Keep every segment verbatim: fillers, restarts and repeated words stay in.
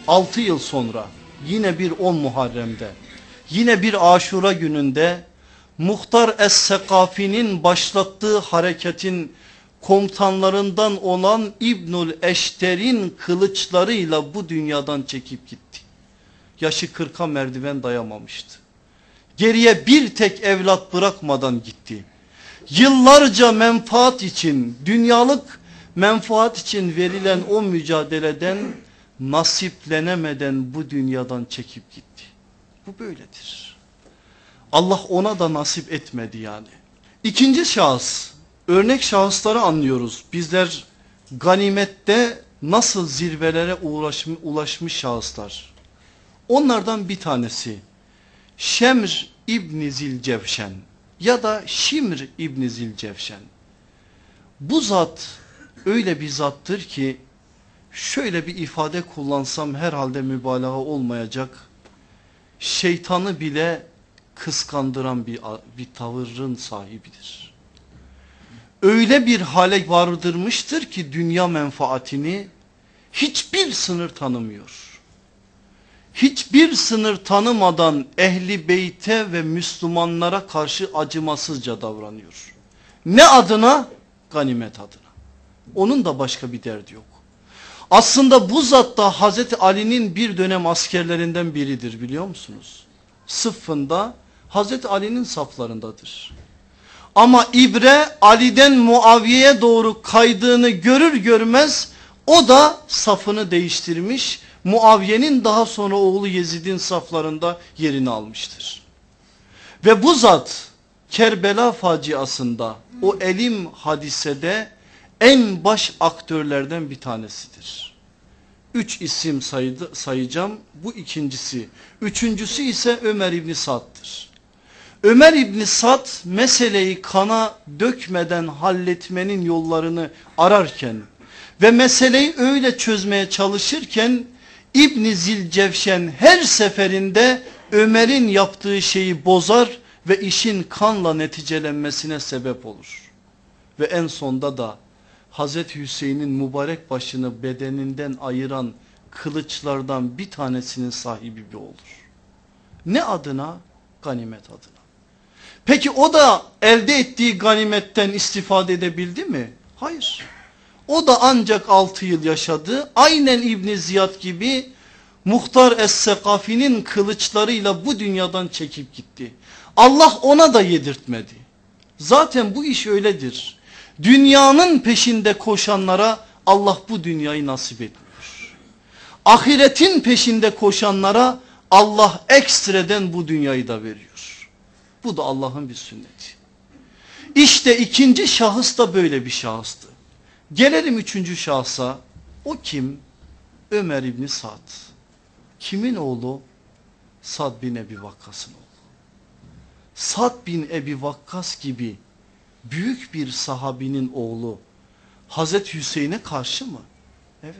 altı yıl sonra yine bir on Muharrem'de, yine bir Aşura gününde Muhtar Es-Sekafi'nin başlattığı hareketin komutanlarından olan İbnül Eşter'in kılıçlarıyla bu dünyadan çekip gitti. Yaşı kırka merdiven dayamamıştı. Geriye bir tek evlat bırakmadan gitti. Yıllarca menfaat için, dünyalık menfaat için verilen o mücadeleden nasiplenemeden bu dünyadan çekip gitti. Bu böyledir. Allah ona da nasip etmedi yani. İkinci şahıs, örnek şahısları anlıyoruz. Bizler ganimette nasıl zirvelere ulaşmış, ulaşmış şahıslar. Onlardan bir tanesi Şemr İbni Zilcevşen ya da Şimr İbni Zilcevşen. Bu zat öyle bir zattır ki şöyle bir ifade kullansam herhalde mübalağa olmayacak. Şeytanı bile kıskandıran bir, bir tavırın sahibidir. Öyle bir hale vardırmıştır ki dünya menfaatini hiçbir sınır tanımıyor. Hiçbir sınır tanımadan ehli beyte ve Müslümanlara karşı acımasızca davranıyor. Ne adına? Ganimet adına. Onun da başka bir derdi yok. Aslında bu zat da Hazreti Ali'nin bir dönem askerlerinden biridir, biliyor musunuz? Sıffında Hazreti Ali'nin saflarındadır. Ama ibre Ali'den Muaviye'ye doğru kaydığını görür görmez o da safını değiştirmiş. Muaviye'nin daha sonra oğlu Yezid'in saflarında yerini almıştır. Ve bu zat Kerbela faciasında, o elim hadisede en baş aktörlerden bir tanesidir. Üç isim saydı, sayacağım. Bu ikincisi. Üçüncüsü ise Ömer İbni Sad'dır. Ömer İbni Sad meseleyi kana dökmeden halletmenin yollarını ararken ve meseleyi öyle çözmeye çalışırken İbni Zilcevşen her seferinde Ömer'in yaptığı şeyi bozar ve işin kanla neticelenmesine sebep olur. Ve en sonda da Hazreti Hüseyin'in mübarek başını bedeninden ayıran kılıçlardan bir tanesinin sahibi bir olur. Ne adına? Ganimet adına. Peki o da elde ettiği ganimetten istifade edebildi mi? Hayır. O da ancak altı yıl yaşadı. Aynen İbn Ziyad gibi Muhtar Es-Sekafi'nin kılıçlarıyla bu dünyadan çekip gitti. Allah ona da yedirtmedi. Zaten bu iş öyledir. Dünyanın peşinde koşanlara Allah bu dünyayı nasip etmiyor. Ahiretin peşinde koşanlara Allah ekstreden bu dünyayı da veriyor. Bu da Allah'ın bir sünneti. İşte ikinci şahıs da böyle bir şahıstı. Gelelim üçüncü şahsa. O kim? Ömer İbni Sad. Kimin oğlu? Sad bin Ebi Vakkas'ın oğlu. Sad bin Ebi Vakkas gibi büyük bir sahabinin oğlu Hazreti Hüseyin'e karşı mı? Evet.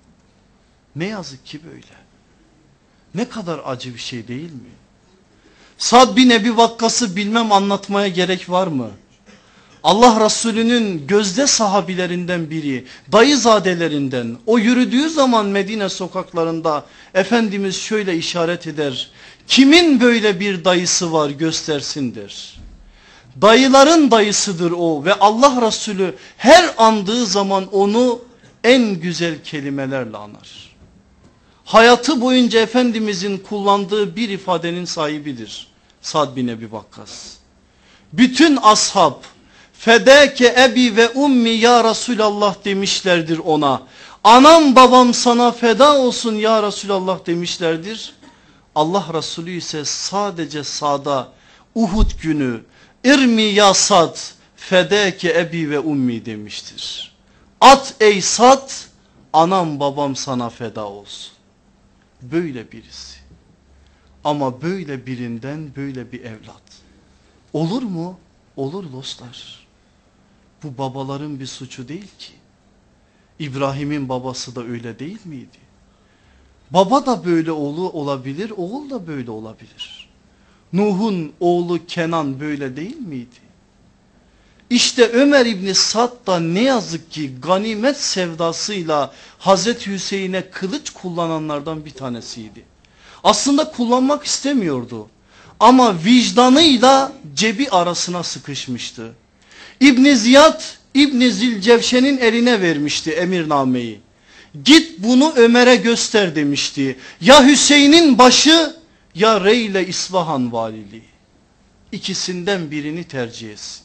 Ne yazık ki böyle. Ne kadar acı bir şey değil mi? Sad bin Ebi Vakkas'ı bilmem anlatmaya gerek var mı? Allah Resulü'nün gözde sahabilerinden biri, dayızadelerinden. O yürüdüğü zaman Medine sokaklarında Efendimiz şöyle işaret eder. Kimin böyle bir dayısı var göstersin der. Dayıların dayısıdır o ve Allah Resulü her andığı zaman onu en güzel kelimelerle anar. Hayatı boyunca Efendimizin kullandığı bir ifadenin sahibidir Sad bin Ebi Vakkas. Bütün ashab fedeke ebi ve ummi ya Resulallah demişlerdir ona. Anam babam sana feda olsun ya Resulallah demişlerdir. Allah Resulü ise sadece Sad'a Uhud günü irmi ya Sad fedeke ebi ve ummi demiştir. At ey Sad, anam babam sana feda olsun. Böyle birisi. Ama böyle birinden böyle bir evlat. Olur mu? Olur dostlar. Bu babaların bir suçu değil ki. İbrahim'in babası da öyle değil miydi? Baba da böyle oğlu olabilir, oğul da böyle olabilir. Nuh'un oğlu Kenan böyle değil miydi? İşte Ömer İbni Sad da ne yazık ki ganimet sevdasıyla Hazreti Hüseyin'e kılıç kullananlardan bir tanesiydi. Aslında kullanmak istemiyordu ama vicdanıyla cebi arasına sıkışmıştı. İbn Ziyad İbn Zilcevşen'in eline vermişti emirnameyi. Git bunu Ömer'e göster demişti. Ya Hüseyin'in başı ya Rey ile İsfahan valiliği. İkisinden birini tercih etsin.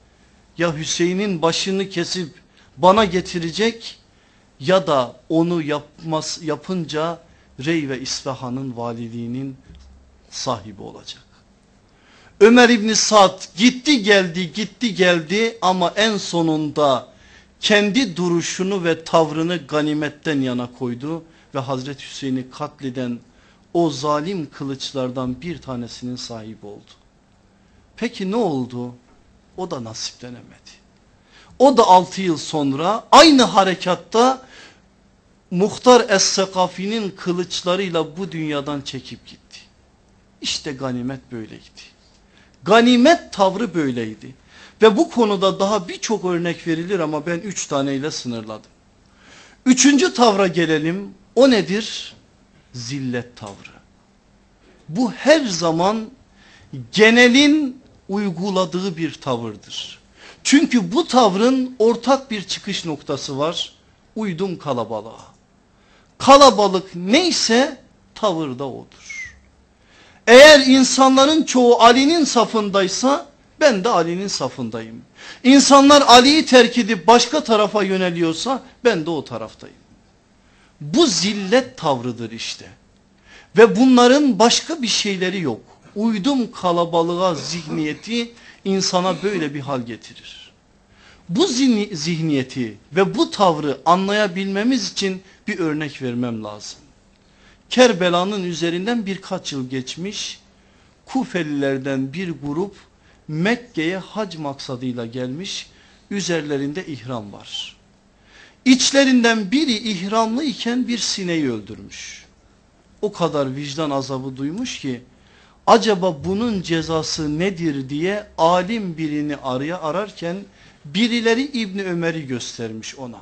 Ya Hüseyin'in başını kesip bana getirecek ya da onu yapmaz, yapınca Rey ve İsfahan'ın valiliğinin sahibi olacak. Ömer İbni Sad gitti geldi gitti geldi ama en sonunda kendi duruşunu ve tavrını ganimetten yana koydu ve Hazreti Hüseyin'i katleden o zalim kılıçlardan bir tanesinin sahibi oldu. Peki ne oldu? O da nasiplenemedi. O da altı yıl sonra aynı harekatta Muhtar Es-Sekafi'nin kılıçlarıyla bu dünyadan çekip gitti. İşte ganimet böyleydi. Ganimet tavrı böyleydi. Ve bu konuda daha birçok örnek verilir ama ben üç taneyle sınırladım. Üçüncü tavra gelelim. O nedir? Zillet tavrı. Bu her zaman genelin uyguladığı bir tavırdır. Çünkü bu tavrın ortak bir çıkış noktası var. Uydum kalabalığa. Kalabalık neyse tavır da odur. Eğer insanların çoğu Ali'nin safındaysa ben de Ali'nin safındayım. İnsanlar Ali'yi terk edip başka tarafa yöneliyorsa ben de o taraftayım. Bu zillet tavrıdır işte. Ve bunların başka bir şeyleri yok. Uydum kalabalığa zihniyeti insana böyle bir hal getirir. Bu zihniyeti ve bu tavrı anlayabilmemiz için bir örnek vermem lazım. Kerbela'nın üzerinden birkaç yıl geçmiş, Kufelilerden bir grup Mekke'ye hac maksadıyla gelmiş, üzerlerinde ihram var. İçlerinden biri ihramlı iken bir sineği öldürmüş. O kadar vicdan azabı duymuş ki acaba bunun cezası nedir diye alim birini araya ararken birileri İbni Ömer'i göstermiş ona.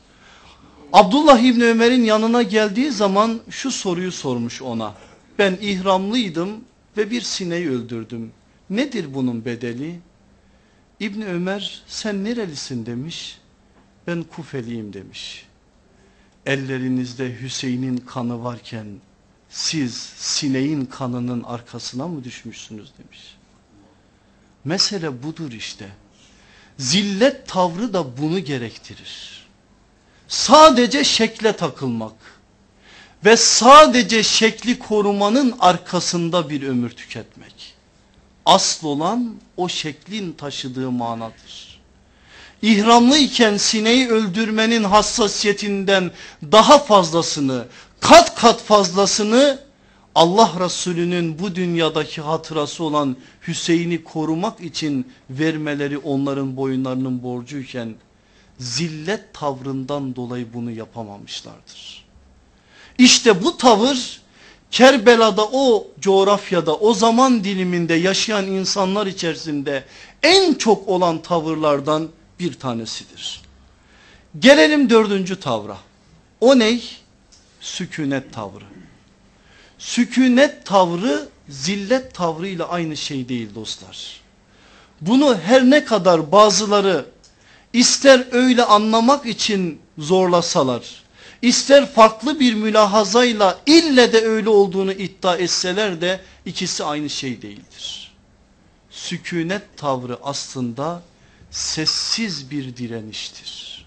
Abdullah İbni Ömer'in yanına geldiği zaman şu soruyu sormuş ona. Ben ihramlıydım ve bir sineği öldürdüm. Nedir bunun bedeli? İbni Ömer sen nerelisin demiş. Ben Kufeliyim demiş. Ellerinizde Hüseyin'in kanı varken siz sineğin kanının arkasına mı düşmüşsünüz demiş. Mesele budur işte. Zillet tavrı da bunu gerektirir. Sadece şekle takılmak ve sadece şekli korumanın arkasında bir ömür tüketmek. Asıl olan o şeklin taşıdığı manadır. İhramlı iken sineği öldürmenin hassasiyetinden daha fazlasını, kat kat fazlasını Allah Resulü'nün bu dünyadaki hatırası olan Hüseyin'i korumak için vermeleri onların boyunlarının borcuyken zillet tavrından dolayı bunu yapamamışlardır. İşte bu tavır Kerbela'da, o coğrafyada, o zaman diliminde yaşayan insanlar içerisinde en çok olan tavırlardan bir tanesidir. Gelelim dördüncü tavra. O ney? Sükunet tavrı. Sükunet tavrı zillet tavrıyla aynı şey değil dostlar. Bunu her ne kadar bazıları ister öyle anlamak için zorlasalar, ister farklı bir mülahazayla ille de öyle olduğunu iddia etseler de ikisi aynı şey değildir. Sükunet tavrı aslında sessiz bir direniştir.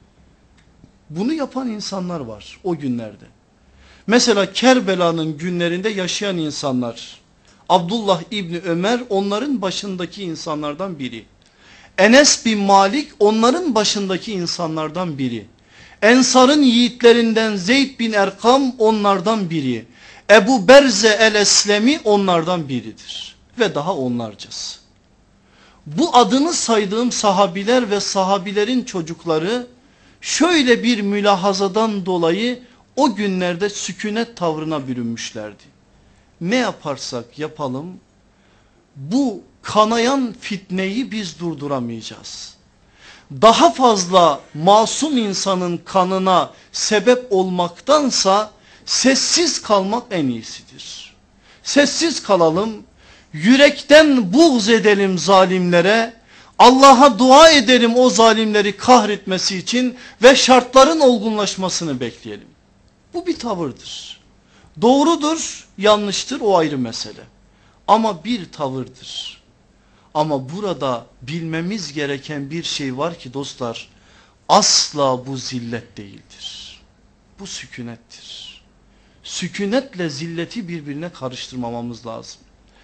Bunu yapan insanlar var o günlerde. Mesela Kerbela'nın günlerinde yaşayan insanlar, Abdullah İbni Ömer onların başındaki insanlardan biri. Enes bin Malik onların başındaki insanlardan biri. Ensar'ın yiğitlerinden Zeyd bin Erkam onlardan biri. Ebu Berze el-Eslemi onlardan biridir. Ve daha onlarcası. Bu adını saydığım sahabiler ve sahabilerin çocukları şöyle bir mülahazadan dolayı o günlerde sükunet tavrına bürünmüşlerdi. Ne yaparsak yapalım bu kanayan fitneyi biz durduramayacağız. Daha fazla masum insanın kanına sebep olmaktansa sessiz kalmak en iyisidir. Sessiz kalalım, yürekten buğz edelim zalimlere, Allah'a dua edelim o zalimleri kahretmesi için ve şartların olgunlaşmasını bekleyelim. Bu bir tavırdır. Doğrudur, yanlıştır, o ayrı mesele. Ama bir tavırdır. Ama burada bilmemiz gereken bir şey var ki dostlar, asla bu zillet değildir. Bu sükunettir. Sükunetle zilleti birbirine karıştırmamamız lazım.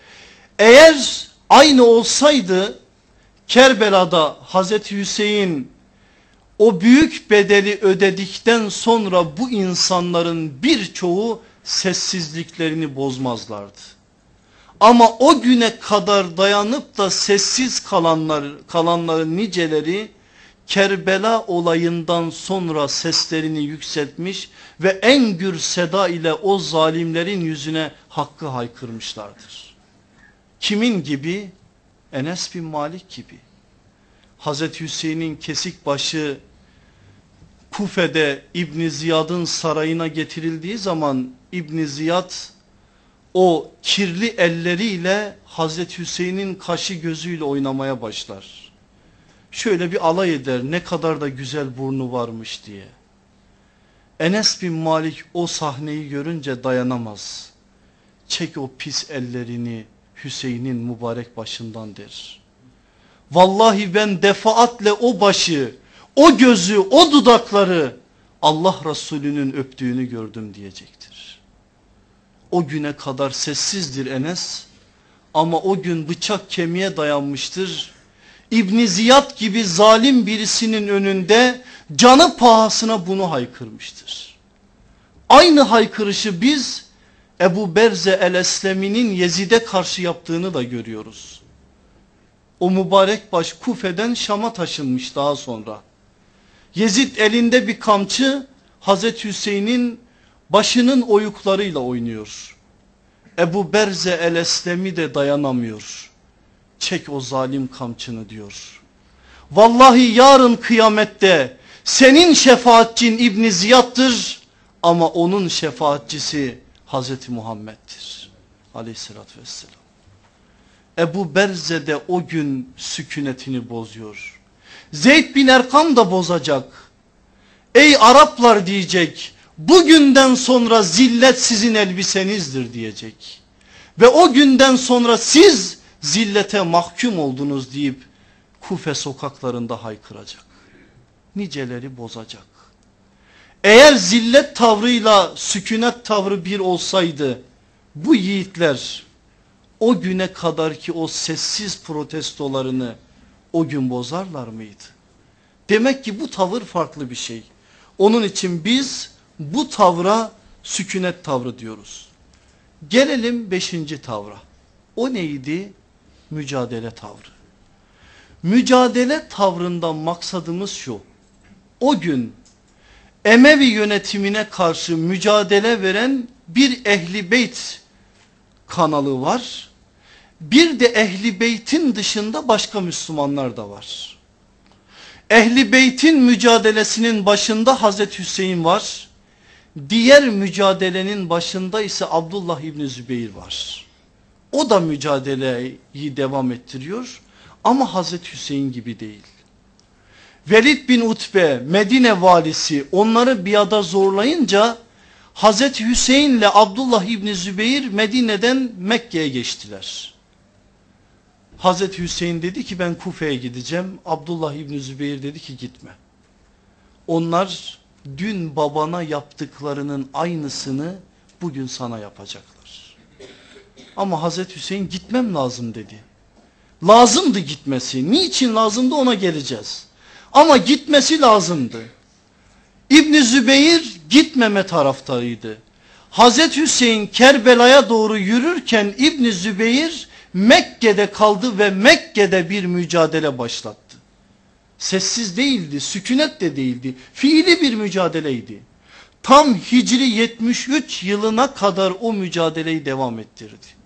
Eğer aynı olsaydı Kerbela'da Hazreti Hüseyin o büyük bedeli ödedikten sonra bu insanların birçoğu sessizliklerini bozmazlardı. Ama o güne kadar dayanıp da sessiz kalanlar, kalanların niceleri Kerbela olayından sonra seslerini yükseltmiş ve en gür seda ile o zalimlerin yüzüne hakkı haykırmışlardır. Kimin gibi? Enes bin Malik gibi. Hazreti Hüseyin'in kesik başı Kufe'de İbn Ziyad'ın sarayına getirildiği zaman İbn Ziyad o kirli elleriyle Hazreti Hüseyin'in kaşı gözüyle oynamaya başlar. Şöyle bir alay eder, ne kadar da güzel burnu varmış diye. Enes bin Malik o sahneyi görünce dayanamaz. Çek o pis ellerini Hüseyin'in mübarek başından der. Vallahi ben defaatle o başı, o gözü, o dudakları Allah Resulü'nün öptüğünü gördüm diyecektir. O güne kadar sessizdir Enes ama o gün bıçak kemiğe dayanmıştır. İbn Ziyad gibi zalim birisinin önünde canı pahasına bunu haykırmıştır. Aynı haykırışı biz Ebu Berze el-Eslemi'nin Yezid'e karşı yaptığını da görüyoruz. O mübarek baş Kufe'den Şam'a taşınmış daha sonra. Yezid elinde bir kamçı Hazreti Hüseyin'in başının oyuklarıyla oynuyor. Ebu Berze el-Eslemi de dayanamıyor. Çek o zalim kamçını diyor. Vallahi yarın kıyamette senin şefaatçin İbn Ziyad'dır ama onun şefaatçisi Hazreti Muhammed'dir aleyhissalatü vesselam. Ebu Berze de o gün sükunetini bozuyor. Zeyd bin Erkam da bozacak. Ey Araplar diyecek, bugünden sonra zillet sizin elbisenizdir diyecek. Ve o günden sonra siz zillete mahkum oldunuz deyip Kufe sokaklarında haykıracak. Niceleri bozacak. Eğer zillet tavrıyla sükunet tavrı bir olsaydı bu yiğitler o güne kadar ki o sessiz protestolarını o gün bozarlar mıydı? Demek ki bu tavır farklı bir şey. Onun için biz bu tavra sükunet tavrı diyoruz. Gelelim beşinci tavra. O neydi? Mücadele tavrı. Mücadele tavrından maksadımız şu. O gün Emevi yönetimine karşı mücadele veren bir Ehli Beyt kanalı var. Bir de Ehli Beyt'in dışında başka Müslümanlar da var. Ehli Beyt'in mücadelesinin başında Hazreti Hüseyin var. Diğer mücadelenin başında ise Abdullah İbni Zübeyir var. O da mücadeleyi devam ettiriyor ama Hazreti Hüseyin gibi değil. Velid bin Utbe Medine valisi onları biada zorlayınca Hazreti Hüseyin ile Abdullah İbni Zübeyir Medine'den Mekke'ye geçtiler. Hazreti Hüseyin dedi ki ben Kufe'ye gideceğim. Abdullah İbni Zübeyir dedi ki gitme. Onlar dün babana yaptıklarının aynısını bugün sana yapacaklar. Ama Hazreti Hüseyin gitmem lazım dedi. Lazımdı gitmesi. Niçin lazımdı ona geleceğiz. Ama gitmesi lazımdı. İbn Zübeyir gitmeme taraftarıydı. Hazreti Hüseyin Kerbela'ya doğru yürürken İbn Zübeyir Mekke'de kaldı ve Mekke'de bir mücadele başlattı. Sessiz değildi, sükunet de değildi. Fiili bir mücadeleydi. Tam Hicri yetmiş üç yılına kadar o mücadeleyi devam ettirdi.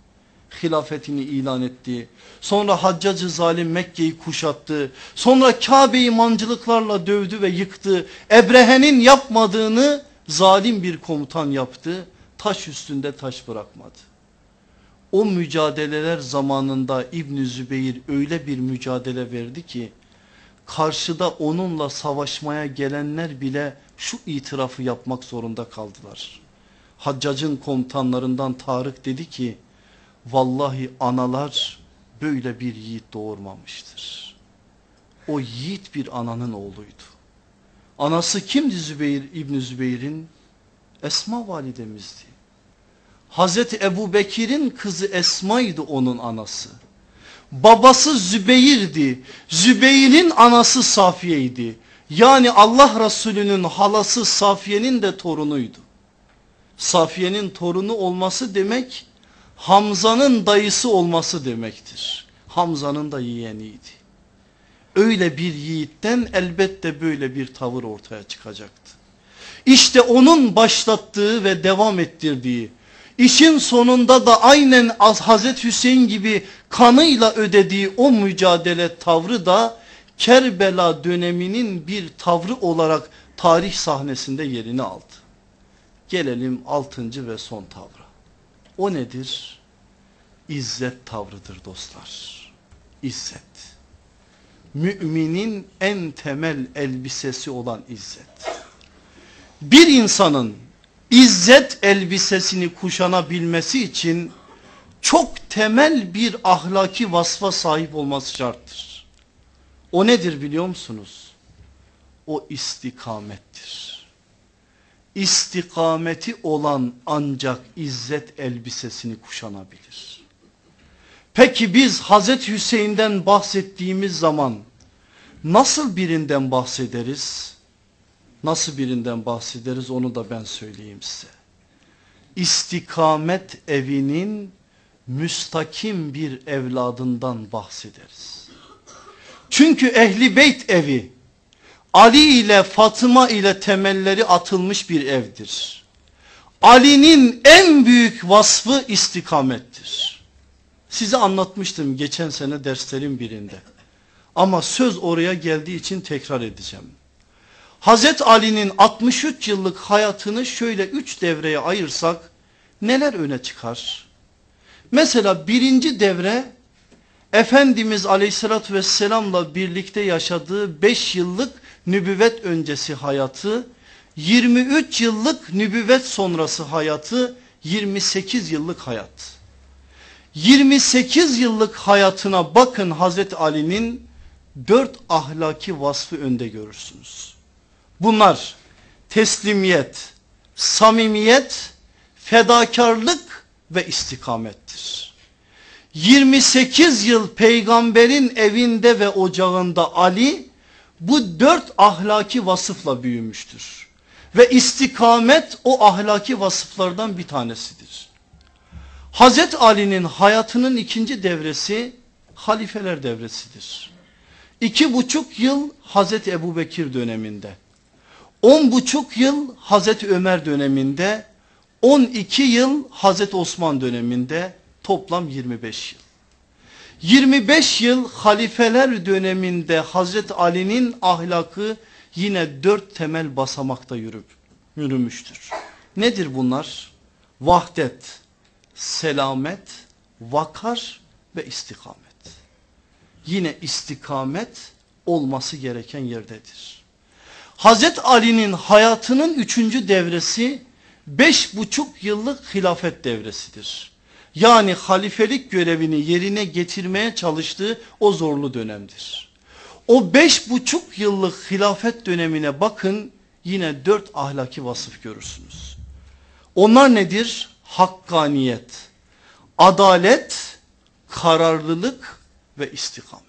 hilafetini ilan etti. Sonra Haccacı zalim Mekke'yi kuşattı. Sonra Kabe'yi mancılıklarla dövdü ve yıktı. Ebrehe'nin yapmadığını zalim bir komutan yaptı. Taş üstünde taş bırakmadı. O mücadeleler zamanında İbn-i Zübeyir öyle bir mücadele verdi ki karşıda onunla savaşmaya gelenler bile şu itirafı yapmak zorunda kaldılar. Haccacın komutanlarından Tarık dedi ki vallahi analar böyle bir yiğit doğurmamıştır. O yiğit bir ananın oğluydu. Anası kimdi Zübeyir, İbn Zübeyir'in? Esma validemizdi. Hazreti Ebu Bekir'in kızı Esma'ydı onun anası. Babası Zübeyir'di. Zübeyir'in anası Safiye'ydi. Yani Allah Resulü'nün halası Safiye'nin de torunuydu. Safiye'nin torunu olması demek Hamza'nın dayısı olması demektir. Hamza'nın da yeğeniydi. Öyle bir yiğitten elbette böyle bir tavır ortaya çıkacaktı. İşte onun başlattığı ve devam ettirdiği, işin sonunda da aynen Hazreti Hüseyin gibi kanıyla ödediği o mücadele tavrı da Kerbela döneminin bir tavrı olarak tarih sahnesinde yerini aldı. Gelelim altıncı ve son tavra. O nedir? İzzet tavrıdır dostlar. İzzet. Müminin en temel elbisesi olan izzet. Bir insanın İzzet elbisesini kuşanabilmesi için çok temel bir ahlaki vasfa sahip olması şarttır. O nedir biliyor musunuz? O istikamettir. İstikameti olan ancak izzet elbisesini kuşanabilir. Peki biz Hazreti Hüseyin'den bahsettiğimiz zaman nasıl birinden bahsederiz? Nasıl birinden bahsederiz onu da ben söyleyeyim size. İstikamet evinin müstakim bir evladından bahsederiz. Çünkü Ehli Beyt evi Ali ile Fatıma ile temelleri atılmış bir evdir. Ali'nin en büyük vasfı istikamettir. Size anlatmıştım geçen sene derslerin birinde. Ama söz oraya geldiği için tekrar edeceğim. Hazreti Ali'nin altmış üç yıllık hayatını şöyle üç devreye ayırsak neler öne çıkar? Mesela birinci devre Efendimiz Aleyhisselatü Vesselam'la birlikte yaşadığı beş yıllık nübüvvet öncesi hayatı, yirmi üç yıllık nübüvvet sonrası hayatı, yirmi sekiz yıllık hayat. yirmi sekiz yıllık hayatına bakın Hazreti Ali'nin dört ahlaki vasfı önde görürsünüz. Bunlar teslimiyet, samimiyet, fedakarlık ve istikamettir. yirmi sekiz yıl peygamberin evinde ve ocağında Ali bu dört ahlaki vasıfla büyümüştür. Ve istikamet o ahlaki vasıflardan bir tanesidir. Hazreti Ali'nin hayatının ikinci devresi halifeler devresidir. İki buçuk yıl Hazreti Ebu Bekir döneminde, on buçuk yıl Hazreti Ömer döneminde, on iki yıl Hazreti Osman döneminde, toplam yirmi beş yıl. yirmi beş yıl halifeler döneminde Hazreti Ali'nin ahlakı yine dört temel basamakta yürüp, yürümüştür. Nedir bunlar? Vahdet, selamet, vakar ve istikamet. Yine istikamet olması gereken yerdedir. Hazreti Ali'nin hayatının üçüncü devresi beş buçuk yıllık hilafet devresidir. Yani halifelik görevini yerine getirmeye çalıştığı o zorlu dönemdir. O beş buçuk yıllık hilafet dönemine bakın yine dört ahlaki vasıf görürsünüz. Onlar nedir? Hakkaniyet, adalet, kararlılık ve istikamet.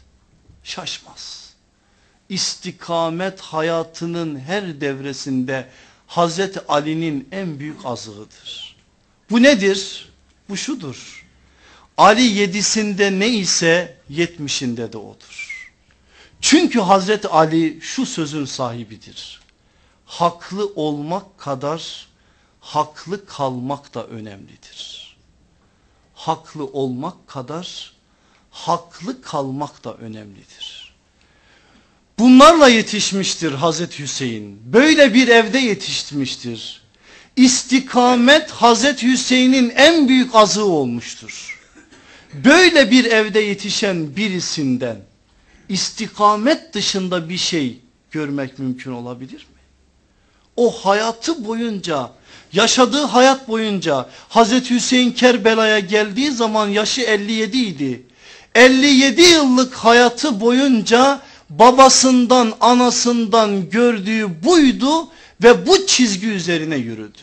Şaşmaz. İstikamet hayatının her devresinde Hazreti Ali'nin en büyük azığıdır. Bu nedir? Bu şudur. Ali yedisinde ne ise yetmişinde de odur. Çünkü Hazreti Ali şu sözün sahibidir. Haklı olmak kadar haklı kalmak da önemlidir. haklı olmak kadar haklı kalmak da önemlidir. Bunlarla yetişmiştir Hazreti Hüseyin. Böyle bir evde yetişmiştir. İstikamet Hazreti Hüseyin'in en büyük azığı olmuştur. Böyle bir evde yetişen birisinden istikamet dışında bir şey görmek mümkün olabilir mi? O hayatı boyunca, yaşadığı hayat boyunca Hazreti Hüseyin Kerbela'ya geldiği zaman yaşı elli yedi idi. elli yedi yıllık hayatı boyunca babasından, anasından gördüğü buydu ve bu çizgi üzerine yürüdü.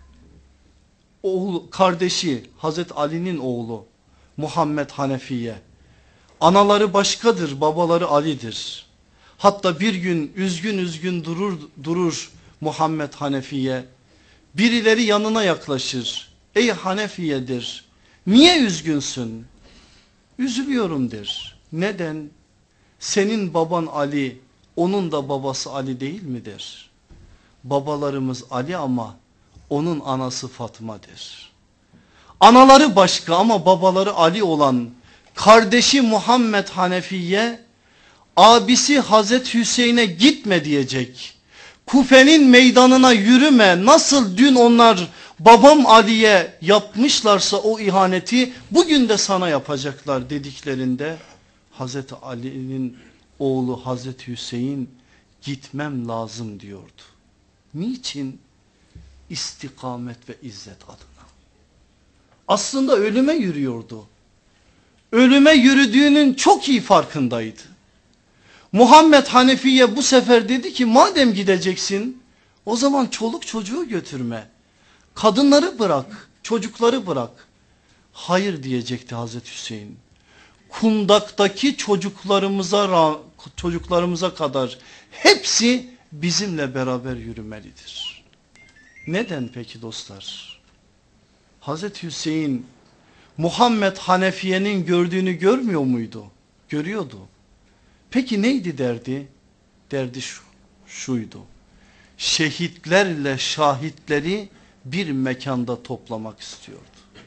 Oğlu, kardeşi Hazreti Ali'nin oğlu Muhammed Hanefiye. Anaları başkadır, babaları Ali'dir. Hatta bir gün üzgün üzgün durur durur Muhammed Hanefiye. Birileri yanına yaklaşır. Ey Hanefiye'dir. Niye üzgünsün? Üzülüyorum der. Neden? Senin baban Ali, onun da babası Ali değil mi der. Babalarımız Ali ama onun anası Fatma'dır. Anaları başka ama babaları Ali olan kardeşi Muhammed Hanefiye, abisi Hazreti Hüseyin'e gitme diyecek. Kufe'nin meydanına yürüme, nasıl dün onlar babam Ali'ye yapmışlarsa o ihaneti bugün de sana yapacaklar dediklerinde Hazreti Ali'nin oğlu Hazreti Hüseyin gitmem lazım diyordu. Niçin? İstikamet ve izzet adına. Aslında ölüme yürüyordu. Ölüme yürüdüğünün çok iyi farkındaydı. Muhammed Hanefiye bu sefer dedi ki madem gideceksin o zaman çoluk çocuğu götürme. Kadınları bırak, çocukları bırak. Hayır diyecekti Hazreti Hüseyin. Kundaktaki çocuklarımıza çocuklarımıza kadar hepsi bizimle beraber yürümelidir. Neden peki dostlar? Hazreti Hüseyin Muhammed Hanefiye'nin gördüğünü görmüyor muydu? Görüyordu. Peki neydi derdi? Derdi şu, şuydu. Şehitlerle şahitleri bir mekanda toplamak istiyordu.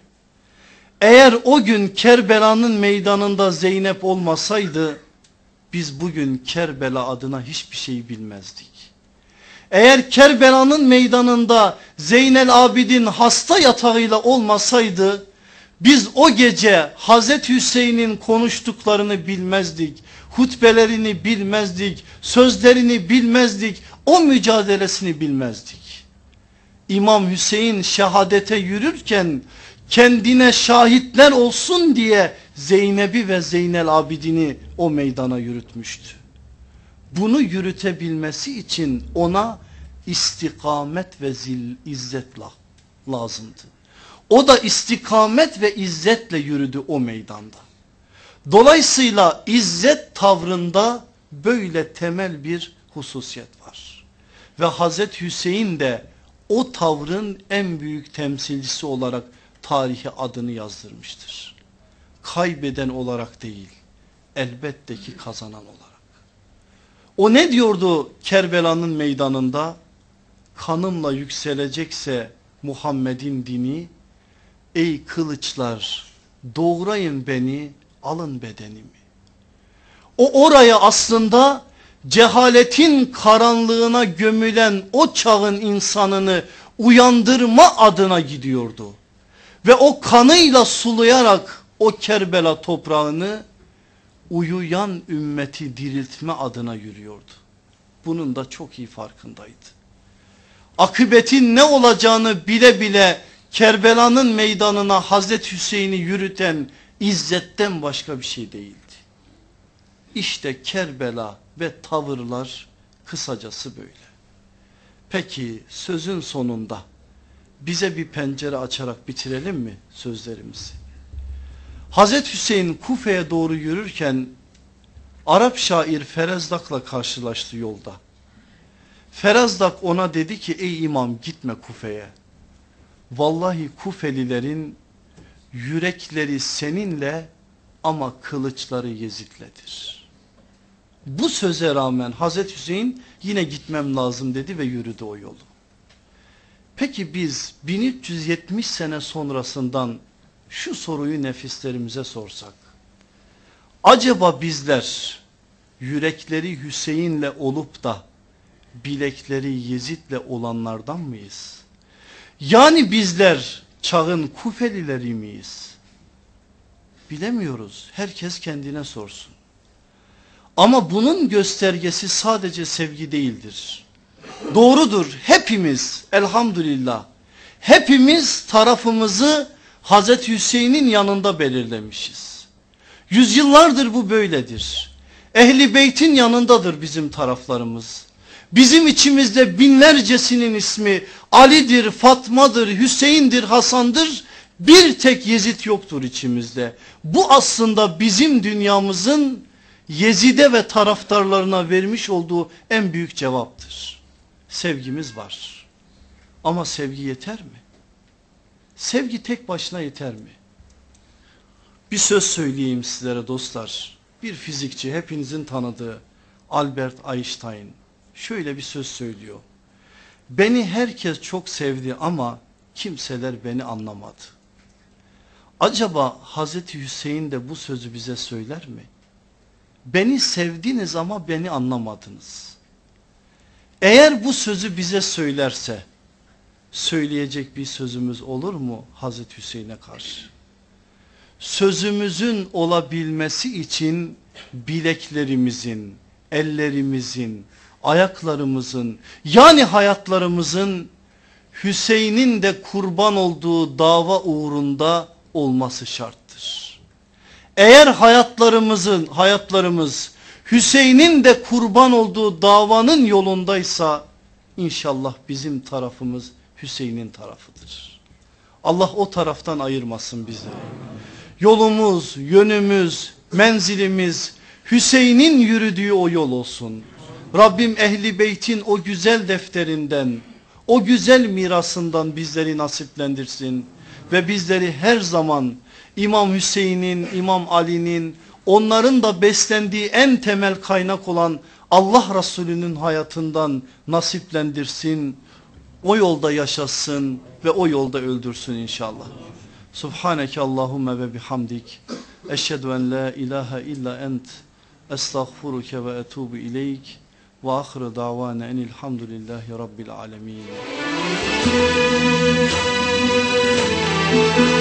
Eğer o gün Kerbela'nın meydanında Zeynep olmasaydı biz bugün Kerbela adına hiçbir şey bilmezdik. Eğer Kerbela'nın meydanında Zeynel Abidin hasta yatağıyla olmasaydı biz o gece Hazreti Hüseyin'in konuştuklarını bilmezdik. Hutbelerini bilmezdik. Sözlerini bilmezdik. O mücadelesini bilmezdik. İmam Hüseyin şehadete yürürken kendine şahitler olsun diye Zeynep'i ve Zeynel Abidin'i o meydana yürütmüştü. Bunu yürütebilmesi için ona istikamet ve zil, izzet lazımdı. O da istikamet ve izzetle yürüdü o meydanda. Dolayısıyla izzet tavrında böyle temel bir hususiyet var. Ve Hazreti Hüseyin de o tavrın en büyük temsilcisi olarak tarihe adını yazdırmıştır. Kaybeden olarak değil, elbette ki kazanan olarak. O ne diyordu Kerbela'nın meydanında? Kanımla yükselecekse Muhammed'in dini, ey kılıçlar doğrayın beni, alın bedenimi. O oraya aslında cehaletin karanlığına gömülen o çağın insanını uyandırma adına gidiyordu. Ve o kanıyla sulayarak o Kerbela toprağını uyuyan ümmeti diriltme adına yürüyordu. Bunun da çok iyi farkındaydı. Akıbetin ne olacağını bile bile Kerbela'nın meydanına Hazreti Hüseyin'i yürüten izzetten başka bir şey değildi. İşte Kerbela ve tavırlar kısacası böyle. Peki sözün sonunda bize bir pencere açarak bitirelim mi sözlerimizi? Hazreti Hüseyin Kufe'ye doğru yürürken Arap şair Ferazdak'la karşılaştı yolda. Ferazdak ona dedi ki ey imam gitme Kufe'ye. Vallahi Kufelilerin yürekleri seninle ama kılıçları Yezid'ledir. Bu söze rağmen Hazreti Hüseyin yine gitmem lazım dedi ve yürüdü o yolu. Peki biz bin üç yüz yetmiş sene sonrasından şu soruyu nefislerimize sorsak. Acaba bizler yürekleri Hüseyin'le olup da bilekleri Yezid'le olanlardan mıyız? Yani bizler çağın Kufelileri miyiz? Bilemiyoruz. Herkes kendine sorsun. Ama bunun göstergesi sadece sevgi değildir. Doğrudur, hepimiz elhamdülillah hepimiz tarafımızı Hazreti Hüseyin'in yanında belirlemişiz. Yüzyıllardır bu böyledir. Ehli Beyt'in yanındadır bizim taraflarımız. Bizim içimizde binlercesinin ismi Ali'dir, Fatma'dır, Hüseyin'dir, Hasan'dır. Bir tek Yezid yoktur içimizde. Bu aslında bizim dünyamızın Yezid'e ve taraftarlarına vermiş olduğu en büyük cevaptır. Sevgimiz var. Ama sevgi yeter mi? Sevgi tek başına yeter mi? Bir söz söyleyeyim sizlere dostlar. Bir fizikçi, hepinizin tanıdığı Albert Einstein şöyle bir söz söylüyor. Beni herkes çok sevdi ama kimseler beni anlamadı. Acaba Hazreti Hüseyin de bu sözü bize söyler mi? Beni sevdiniz ama beni anlamadınız. Eğer bu sözü bize söylerse söyleyecek bir sözümüz olur mu Hazreti Hüseyin'e karşı? Sözümüzün olabilmesi için bileklerimizin, ellerimizin, ayaklarımızın yani hayatlarımızın Hüseyin'in de kurban olduğu dava uğrunda olması şarttır. Eğer hayatlarımızın hayatlarımız Hüseyin'in de kurban olduğu davanın yolundaysa inşallah bizim tarafımız Hüseyin'in tarafıdır. Allah o taraftan ayırmasın bizi. Yolumuz, yönümüz, menzilimiz Hüseyin'in yürüdüğü o yol olsun. Rabbim Ehli Beyt'in o güzel defterinden, o güzel mirasından bizleri nasiplendirsin. Ve bizleri her zaman İmam Hüseyin'in, İmam Ali'nin, onların da beslendiği en temel kaynak olan Allah Resulü'nün hayatından nasiplendirsin. O yolda yaşasın ve o yolda öldürsün inşallah. Subhaneke Allahümme ve bihamdik. Eşhedü en la ilahe illa ent. Estağfuruke ve etubu ileyk. Ve ahire davana enilhamdülillahi rabbil alemin.